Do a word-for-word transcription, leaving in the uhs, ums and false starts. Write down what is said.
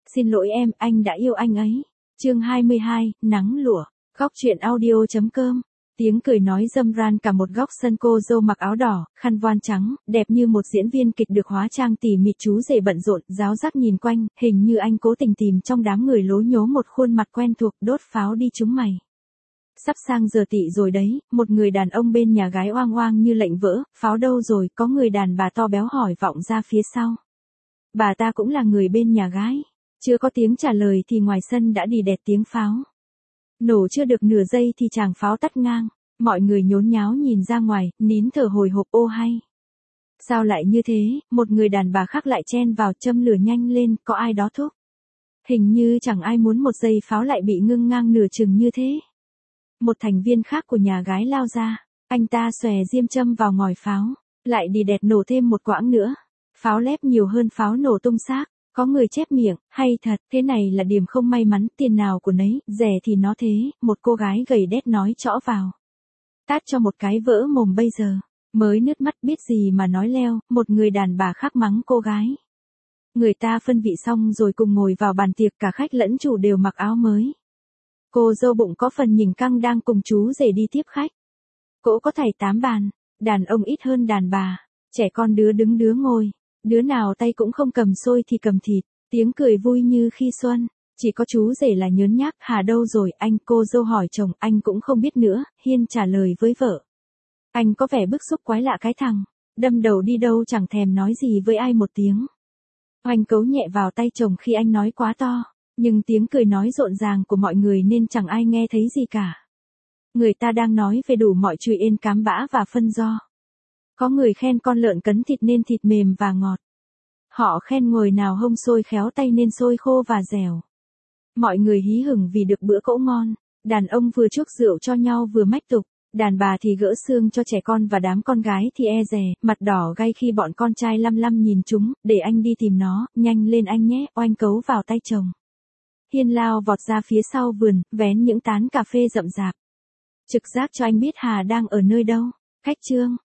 xin lỗi em, anh đã yêu anh ấy. Chương hai mươi hai, nắng lụa. Góc truyện audio chấm com. Tiếng cười nói râm ran cả một góc sân. Cô dâu mặc áo đỏ, khăn voan trắng, đẹp như một diễn viên kịch được hóa trang tỉ mỉ. Chú rể bận rộn, ráo rác nhìn quanh, hình như anh cố tình tìm trong đám người lố nhố một khuôn mặt quen thuộc. Đốt pháo đi chúng mày. Sắp sang giờ tị rồi đấy, một người đàn ông bên nhà gái oang oang như lệnh vỡ. Pháo đâu rồi? Có người đàn bà to béo hỏi vọng ra phía sau. Bà ta cũng là người bên nhà gái. Chưa có tiếng trả lời thì ngoài sân đã đi đẹt tiếng pháo. Nổ chưa được nửa giây thì tràng pháo tắt ngang. Mọi người nhốn nháo nhìn ra ngoài, nín thở hồi hộp. Ô hay. Sao lại như thế? Một người đàn bà khác lại chen vào, châm lửa nhanh lên. Có ai đó thúc? Hình như chẳng ai muốn một giây pháo lại bị ngưng ngang nửa chừng như thế. Một thành viên khác của nhà gái lao ra. Anh ta xòe diêm châm vào ngòi pháo. Lại đi đẹt nổ thêm một quãng nữa. Pháo lép nhiều hơn pháo nổ tung xác. Có người chép miệng, hay thật, thế này là điểm không may mắn, tiền nào của nấy, rẻ thì nó thế. Một cô gái gầy đét nói trõ vào. Tát cho một cái vỡ mồm bây giờ. Mới nứt mắt biết gì mà nói leo. Một người đàn bà khác mắng cô gái. Người ta phân vị xong rồi cùng ngồi vào bàn tiệc, cả khách lẫn chủ đều mặc áo mới. Cô dâu bụng có phần nhỉnh căng đang cùng chú rể đi tiếp khách. Cỗ có thảy tám bàn, đàn ông ít hơn đàn bà, trẻ con đứa đứng đứa ngồi, đứa nào tay cũng không cầm xôi thì cầm thịt, tiếng cười vui như khi xuân. Chỉ có chú rể là nhớn nhác. Hà đâu rồi anh? Cô dâu hỏi chồng. Anh cũng không biết nữa, Hiên trả lời với vợ. Anh có vẻ bức xúc quái lạ cái thằng, đâm đầu đi đâu chẳng thèm nói gì với ai một tiếng. Oanh cấu nhẹ vào tay chồng khi anh nói quá to. Nhưng tiếng cười nói rộn ràng của mọi người nên chẳng ai nghe thấy gì cả. Người ta đang nói về đủ mọi chuyện ên cám bã và phân do. Có người khen con lợn cấn thịt nên thịt mềm và ngọt. Họ khen ngồi nào hông xôi khéo tay nên xôi khô và dẻo. Mọi người hí hửng vì được bữa cỗ ngon. Đàn ông vừa chuốc rượu cho nhau vừa mách tục. Đàn bà thì gỡ xương cho trẻ con và đám con gái thì e dè, mặt đỏ gay khi bọn con trai lăm lăm nhìn chúng. Để anh đi tìm nó, nhanh lên anh nhé. Oanh cấu vào tay chồng. Hiên lao vọt ra phía sau vườn, vén những tán cà phê rậm rạp. Trực giác cho anh biết Hà đang ở nơi đâu. Khách trương,